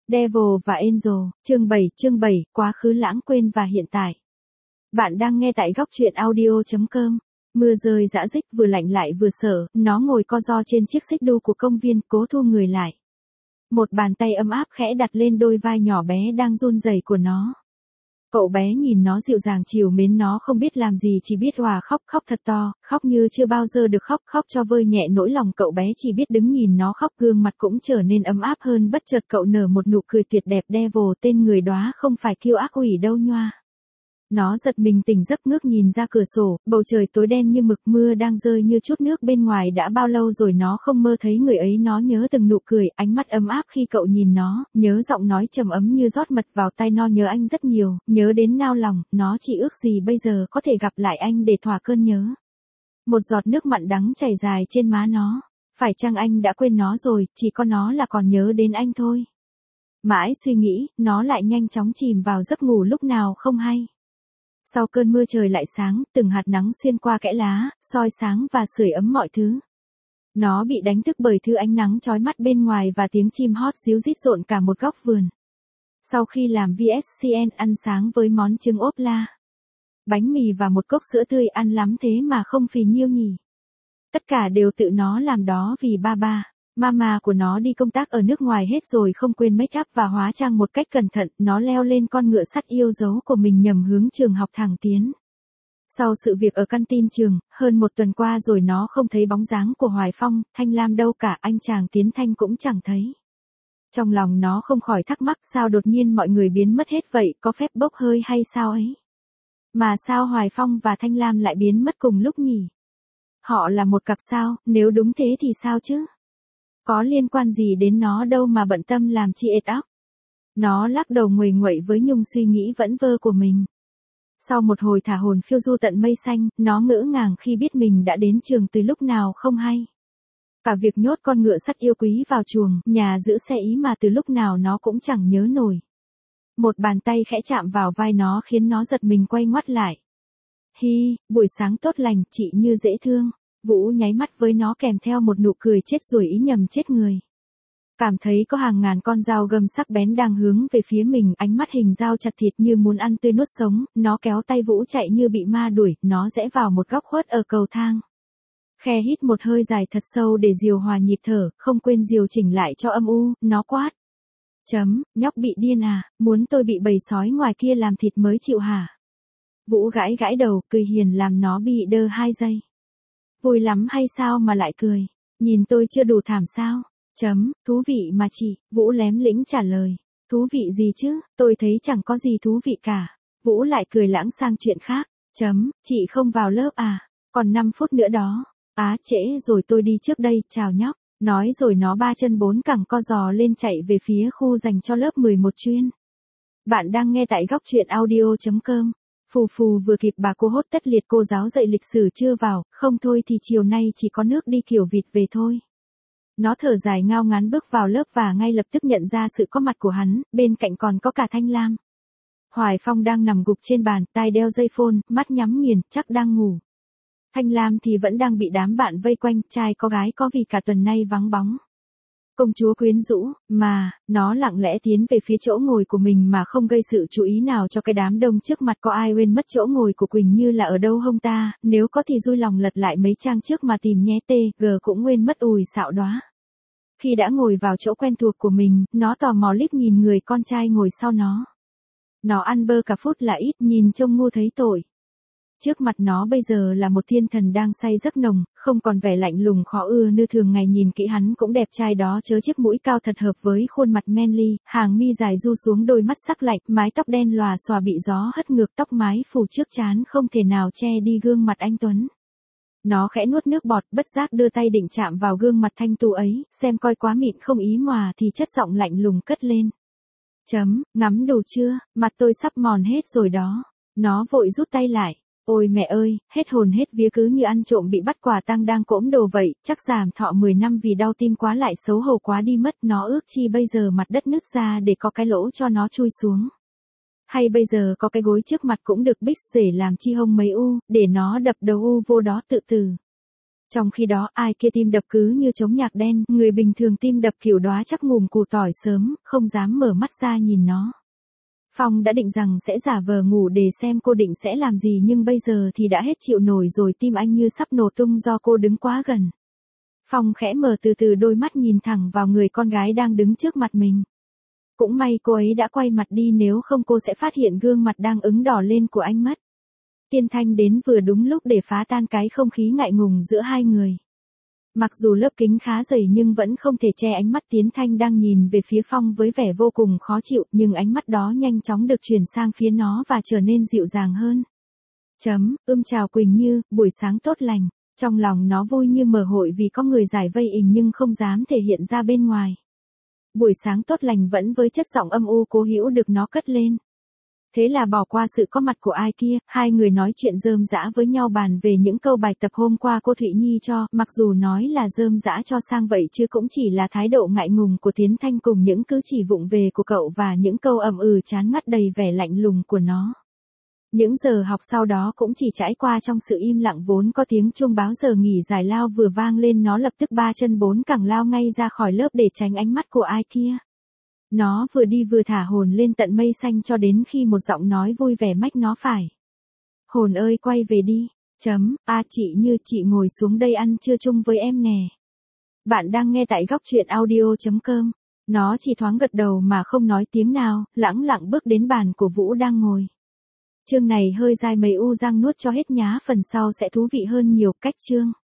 Devil và Angel, chương 7, quá khứ lãng quên và hiện tại. Bạn đang nghe tại góc truyện audio.com. Mưa rơi rã rích vừa lạnh lại vừa sợ, nó ngồi co ro trên chiếc xích đu của công viên, cố thu người lại. Một bàn tay ấm áp khẽ đặt lên đôi vai nhỏ bé đang run rẩy của nó. Cậu bé nhìn nó dịu dàng chiều mến, nó không biết làm gì chỉ biết òa khóc, khóc thật to, khóc như chưa bao giờ được khóc, khóc cho vơi nhẹ nỗi lòng. Cậu bé chỉ biết đứng nhìn nó khóc, gương mặt cũng trở nên ấm áp hơn. Bất chợt cậu nở một nụ cười tuyệt đẹp. Devil, tên người đó không phải kiêu ác quỷ đâu nhoa. Nó giật mình tỉnh giấc, ngước nhìn ra cửa sổ, bầu trời tối đen như mực, mưa đang rơi như chút nước bên ngoài. Đã bao lâu rồi nó không mơ thấy người ấy. Nó nhớ từng nụ cười, ánh mắt ấm áp khi cậu nhìn nó, nhớ giọng nói trầm ấm như rót mật vào tai. Nó nhớ anh rất nhiều, nhớ đến nao lòng. Nó chỉ ước gì bây giờ có thể gặp lại anh để thỏa cơn nhớ. Một giọt nước mặn đắng chảy dài trên má nó. Phải chăng anh đã quên nó rồi, chỉ có nó là còn nhớ đến anh thôi. Mãi suy nghĩ, nó lại nhanh chóng chìm vào giấc ngủ lúc nào không hay. Sau cơn mưa trời lại sáng, từng hạt nắng xuyên qua kẽ lá, soi sáng và sưởi ấm mọi thứ. Nó bị đánh thức bởi thứ ánh nắng chói mắt bên ngoài và tiếng chim hót ríu rít rộn cả một góc vườn. Sau khi làm VSCN ăn sáng với món trứng ốp la, bánh mì và một cốc sữa tươi, ăn lắm thế mà không phì nhiêu nhỉ. Tất cả đều tự nó làm đó vì Mama của nó đi công tác ở nước ngoài hết rồi, không quên make up và hóa trang một cách cẩn thận. Nó leo lên con ngựa sắt yêu dấu của mình nhằm hướng trường học thẳng tiến. Sau sự việc ở căn tin trường, hơn một tuần qua rồi nó không thấy bóng dáng của Hoài Phong, Thanh Lam đâu cả, anh chàng Tiến Thanh cũng chẳng thấy. Trong lòng nó không khỏi thắc mắc, sao đột nhiên mọi người biến mất hết vậy, có phép bốc hơi hay sao ấy? Mà sao Hoài Phong và Thanh Lam lại biến mất cùng lúc nhỉ? Họ là một cặp sao, nếu đúng thế thì sao chứ? Có liên quan gì đến nó đâu mà bận tâm làm chi ệt óc. Nó lắc đầu nguầy nguậy với nhung suy nghĩ vẩn vơ của mình. Sau một hồi thả hồn phiêu du tận mây xanh, nó ngỡ ngàng khi biết mình đã đến trường từ lúc nào không hay. Cả việc nhốt con ngựa sắt yêu quý vào chuồng, nhà giữ xe ý mà từ lúc nào nó cũng chẳng nhớ nổi. Một bàn tay khẽ chạm vào vai nó khiến nó giật mình quay ngoắt lại. Hi, buổi sáng tốt lành, chị như dễ thương. Vũ nháy mắt với nó kèm theo một nụ cười chết ruồi, ý nhầm chết người. Cảm thấy có hàng ngàn con dao găm sắc bén đang hướng về phía mình, ánh mắt hình dao chặt thịt như muốn ăn tươi nuốt sống. Nó kéo tay Vũ chạy như bị ma đuổi, nó rẽ vào một góc khuất ở cầu thang. Khe hít một hơi dài thật sâu để điều hòa nhịp thở, không quên điều chỉnh lại cho âm u. Nó quát. Nhóc bị điên à, muốn tôi bị bầy sói ngoài kia làm thịt mới chịu hả? Vũ gãi gãi đầu, cười hiền làm nó bị đơ 2 giây. Vui lắm hay sao mà lại cười? Nhìn tôi chưa đủ thảm sao? Thú vị mà chị, Vũ lém lĩnh trả lời. Thú vị gì chứ, tôi thấy chẳng có gì thú vị cả. Vũ lại cười lãng sang chuyện khác. Chị không vào lớp à? Còn 5 phút nữa đó. Á, trễ rồi, tôi đi trước đây, chào nhóc. Nói rồi nó 3 chân 4 cẳng co giò lên chạy về phía khu dành cho lớp 11 chuyên. Bạn đang nghe tại góc truyện audio.com. Phù vừa kịp bà cô hốt tất liệt cô giáo dạy lịch sử chưa vào, không thôi thì chiều nay chỉ có nước đi kiểu vịt về thôi. Nó thở dài ngao ngán bước vào lớp và ngay lập tức nhận ra sự có mặt của hắn, bên cạnh còn có cả Thanh Lam. Hoài Phong đang nằm gục trên bàn, tai đeo dây phone, mắt nhắm nghiền, chắc đang ngủ. Thanh Lam thì vẫn đang bị đám bạn vây quanh, trai có gái có vì cả tuần nay vắng bóng. Công chúa quyến rũ, mà, nó lặng lẽ tiến về phía chỗ ngồi của mình mà không gây sự chú ý nào cho cái đám đông trước mặt. Có ai quên mất chỗ ngồi của Quỳnh Như là ở đâu hông ta, nếu có thì vui lòng lật lại mấy trang trước mà tìm nhé. Cũng quên mất ùi xạo đóa. Khi đã ngồi vào chỗ quen thuộc của mình, nó tò mò liếc nhìn người con trai ngồi sau nó. Nó ăn bơ cả phút là ít, nhìn trông ngu thấy tội. Trước mặt nó bây giờ là một thiên thần đang say giấc nồng, không còn vẻ lạnh lùng khó ưa như thường ngày. Nhìn kỹ hắn cũng đẹp trai đó chớ, chiếc mũi cao thật hợp với khuôn mặt manly, hàng mi dài ru xuống đôi mắt sắc lạnh, mái tóc đen lòa xòa bị gió hất ngược, tóc mái phủ trước trán không thể nào che đi gương mặt anh tuấn. Nó khẽ nuốt nước bọt, bất giác đưa tay định chạm vào gương mặt thanh tú ấy, xem coi quá mịn không ý mòa thì chất giọng lạnh lùng cất lên. Ngắm đủ chưa, mặt tôi sắp mòn hết rồi đó. Nó vội rút tay lại. Ôi mẹ ơi, hết hồn hết vía, cứ như ăn trộm bị bắt quả tang đang cỗm đồ vậy, chắc giảm thọ 10 năm vì đau tim quá, lại xấu hổ quá đi mất. Nó ước chi bây giờ mặt đất nứt ra để có cái lỗ cho nó chui xuống. Hay bây giờ có cái gối trước mặt cũng được, bích rể làm chi hông mấy u, để nó đập đầu u vô đó tự tử. Trong khi đó ai kia tim đập cứ như trống nhạc đen, người bình thường tim đập kiểu đóa chắc ngùm củ tỏi sớm, không dám mở mắt ra nhìn nó. Phong đã định rằng sẽ giả vờ ngủ để xem cô định sẽ làm gì nhưng bây giờ thì đã hết chịu nổi rồi, tim anh như sắp nổ tung do cô đứng quá gần. Phong khẽ mở từ từ đôi mắt nhìn thẳng vào người con gái đang đứng trước mặt mình. Cũng may cô ấy đã quay mặt đi, nếu không cô sẽ phát hiện gương mặt đang ửng đỏ lên của anh mất. Tiên Thanh đến vừa đúng lúc để phá tan cái không khí ngại ngùng giữa hai người. Mặc dù lớp kính khá dày nhưng vẫn không thể che ánh mắt Tiến Thanh đang nhìn về phía Phong với vẻ vô cùng khó chịu, nhưng ánh mắt đó nhanh chóng được chuyển sang phía nó và trở nên dịu dàng hơn. Chào Quỳnh Như, buổi sáng tốt lành. Trong lòng nó vui như mở hội vì có người giải vây ình nhưng không dám thể hiện ra bên ngoài. Buổi sáng tốt lành vẫn với chất giọng âm u cố hữu được nó cất lên. Thế là bỏ qua sự có mặt của ai kia, hai người nói chuyện rơm rã với nhau, bàn về những câu bài tập hôm qua cô Thụy Nhi cho, mặc dù nói là rơm rã cho sang vậy chứ cũng chỉ là thái độ ngại ngùng của Tiến Thanh cùng những cử chỉ vụng về của cậu và những câu ầm chán ngắt đầy vẻ lạnh lùng của nó. Những giờ học sau đó cũng chỉ trải qua trong sự im lặng, vốn có tiếng chuông báo giờ nghỉ giải lao vừa vang lên nó lập tức ba chân bốn cẳng lao ngay ra khỏi lớp để tránh ánh mắt của ai kia. Nó vừa đi vừa thả hồn lên tận mây xanh cho đến khi một giọng nói vui vẻ mách nó phải. Hồn ơi quay về đi. Chị Như, chị ngồi xuống đây ăn trưa chung với em nè. Bạn đang nghe tại góc truyện audio.com. Nó chỉ thoáng gật đầu mà không nói tiếng nào, lẳng lặng bước đến bàn của Vũ đang ngồi. Chương này hơi dài mấy u răng nuốt cho hết nhá, phần sau sẽ thú vị hơn nhiều. Cách chương.